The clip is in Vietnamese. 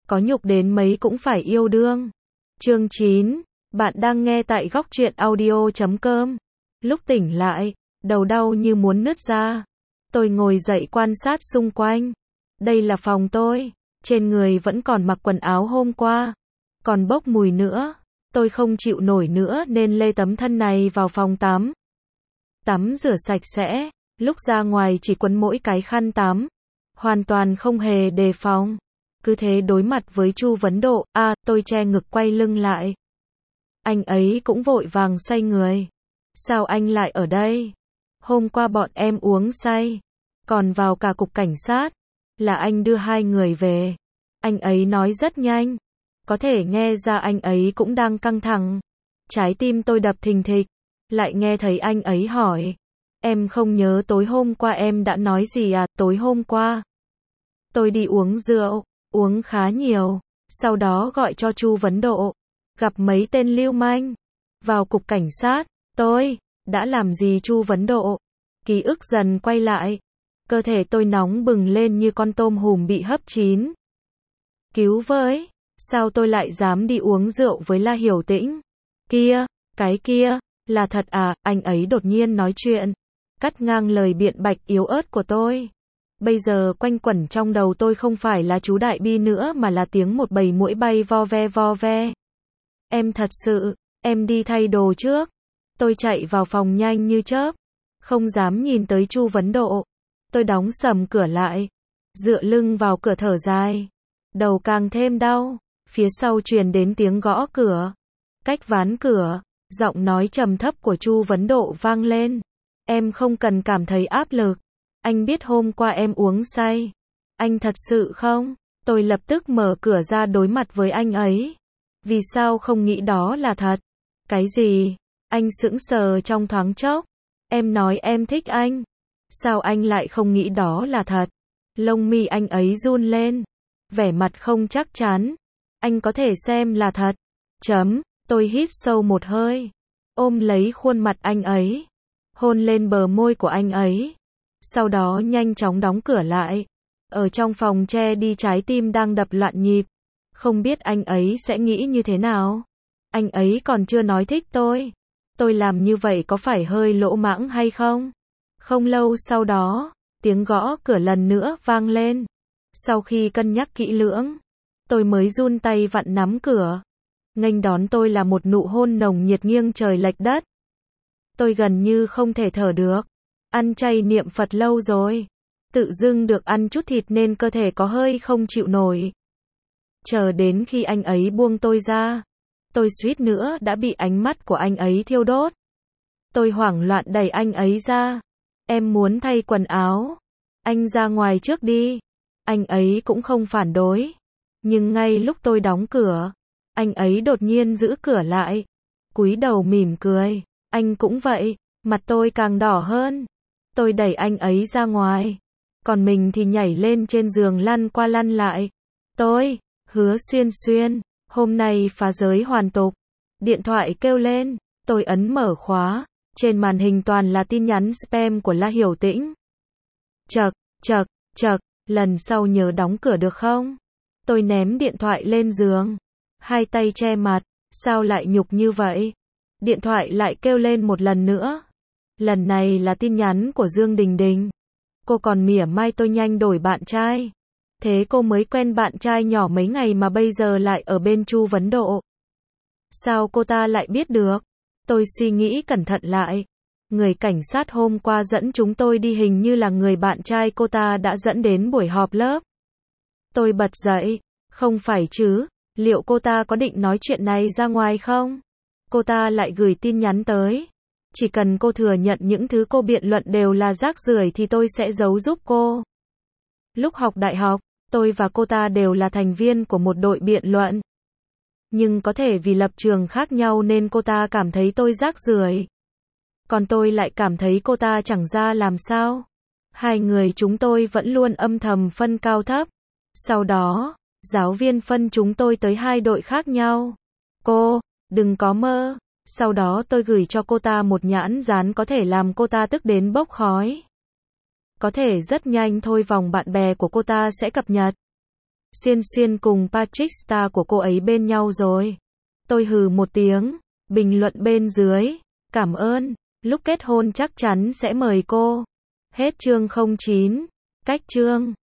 có nhục đến mấy cũng phải yêu đương. Chương 9, bạn đang nghe tại góc truyện audio.com. Lúc tỉnh lại, đầu đau như muốn nứt ra. Tôi ngồi dậy quan sát xung quanh. Đây là phòng tôi, trên người vẫn còn mặc quần áo hôm qua, còn bốc mùi nữa. Tôi không chịu nổi nữa nên lê tấm thân này vào phòng tắm. Tắm rửa sạch sẽ, lúc ra ngoài chỉ quấn mỗi cái khăn tắm. Hoàn toàn không hề đề phòng. Cứ thế đối mặt với Chu Vấn Độ, tôi che ngực quay lưng lại. Anh ấy cũng vội vàng xoay người. Sao anh lại ở đây? Hôm qua bọn em uống say, còn vào cả cục cảnh sát. Là anh đưa hai người về. Anh ấy nói rất nhanh. Có thể nghe ra anh ấy cũng đang căng thẳng. Trái tim tôi đập thình thịch. Lại nghe thấy anh ấy hỏi. Em không nhớ tối hôm qua em đã nói gì à? Tối hôm qua tôi đi uống rượu, uống khá nhiều. Sau đó gọi cho Chu Vấn Độ. Gặp mấy tên lưu manh. Vào cục cảnh sát. Tôi đã làm gì Chu Vấn Độ? Ký ức dần quay lại. Cơ thể tôi nóng bừng lên như con tôm hùm bị hấp chín. Cứu với! Sao tôi lại dám đi uống rượu với La Hiểu Tĩnh? Cái kia, là thật à? Anh ấy đột nhiên nói chuyện, cắt ngang lời biện bạch yếu ớt của tôi. Bây giờ quanh quẩn trong đầu tôi không phải là chú Đại Bi nữa mà là tiếng một bầy muỗi bay vo ve vo ve. Em thật sự, em đi thay đồ trước. Tôi chạy vào phòng nhanh như chớp, không dám nhìn tới Chu Vấn Độ. Tôi đóng sầm cửa lại, dựa lưng vào cửa thở dài. Đầu càng thêm đau, phía sau truyền đến tiếng gõ cửa. Cách ván cửa, giọng nói trầm thấp của Chu Vấn Độ vang lên. Em không cần cảm thấy áp lực. Anh biết hôm qua em uống say. Anh thật sự không? Tôi lập tức mở cửa ra đối mặt với anh ấy. Vì sao không nghĩ đó là thật? Cái gì? Anh sững sờ trong thoáng chốc. Em nói em thích anh. Sao anh lại không nghĩ đó là thật? Lông mi anh ấy run lên. Vẻ mặt không chắc chắn. Anh có thể xem là thật. Tôi hít sâu một hơi. Ôm lấy khuôn mặt anh ấy. Hôn lên bờ môi của anh ấy. Sau đó nhanh chóng đóng cửa lại. Ở trong phòng che đi trái tim đang đập loạn nhịp. Không biết anh ấy sẽ nghĩ như thế nào. Anh ấy còn chưa nói thích tôi. Tôi làm như vậy có phải hơi lỗ mãng hay không? Không lâu sau đó, tiếng gõ cửa lần nữa vang lên. Sau khi cân nhắc kỹ lưỡng, tôi mới run tay vặn nắm cửa. Nghênh đón tôi là một nụ hôn nồng nhiệt nghiêng trời lệch đất. Tôi gần như không thể thở được. Ăn chay niệm Phật lâu rồi. Tự dưng được ăn chút thịt nên cơ thể có hơi không chịu nổi. Chờ đến khi anh ấy buông tôi ra, tôi suýt nữa đã bị ánh mắt của anh ấy thiêu đốt. Tôi hoảng loạn đẩy anh ấy ra. Em muốn thay quần áo. Anh ra ngoài trước đi. Anh ấy cũng không phản đối. Nhưng ngay lúc tôi đóng cửa, anh ấy đột nhiên giữ cửa lại. Cúi đầu mỉm cười. Anh cũng vậy. Mặt tôi càng đỏ hơn. Tôi đẩy anh ấy ra ngoài. Còn mình thì nhảy lên trên giường lăn qua lăn lại. Tôi, Hứa Xuyên Xuyên, hôm nay phá giới hoàn tục. Điện thoại kêu lên. Tôi ấn mở khóa. Trên màn hình toàn là tin nhắn spam của La Hiểu Tĩnh. Chậc, lần sau nhớ đóng cửa được không? Tôi ném điện thoại lên giường. Hai tay che mặt. Sao lại nhục như vậy? Điện thoại lại kêu lên một lần nữa. Lần này là tin nhắn của Dương Đình Đình. Cô còn mỉa mai tôi nhanh đổi bạn trai. Thế cô mới quen bạn trai nhỏ mấy ngày mà bây giờ lại ở bên Chu Vấn Độ. Sao cô ta lại biết được? Tôi suy nghĩ cẩn thận lại. Người cảnh sát hôm qua dẫn chúng tôi đi hình như là người bạn trai cô ta đã dẫn đến buổi họp lớp. Tôi bật dậy. Không phải chứ, liệu cô ta có định nói chuyện này ra ngoài không? Cô ta lại gửi tin nhắn tới. Chỉ cần cô thừa nhận những thứ cô biện luận đều là rác rưởi thì tôi sẽ giấu giúp cô. Lúc học đại học, tôi và cô ta đều là thành viên của một đội biện luận. Nhưng có thể vì lập trường khác nhau nên cô ta cảm thấy tôi rác rưởi. Còn tôi lại cảm thấy cô ta chẳng ra làm sao. Hai người chúng tôi vẫn luôn âm thầm phân cao thấp. Sau đó, giáo viên phân chúng tôi tới hai đội khác nhau. Cô, đừng có mơ. Sau đó tôi gửi cho cô ta một nhãn dán có thể làm cô ta tức đến bốc khói. Có thể rất nhanh thôi vòng bạn bè của cô ta sẽ cập nhật. Xiên Xiên cùng Patrick Star của cô ấy bên nhau rồi. Tôi hừ một tiếng, bình luận bên dưới. Cảm ơn, lúc kết hôn chắc chắn sẽ mời cô. Hết chương 09. Cách chương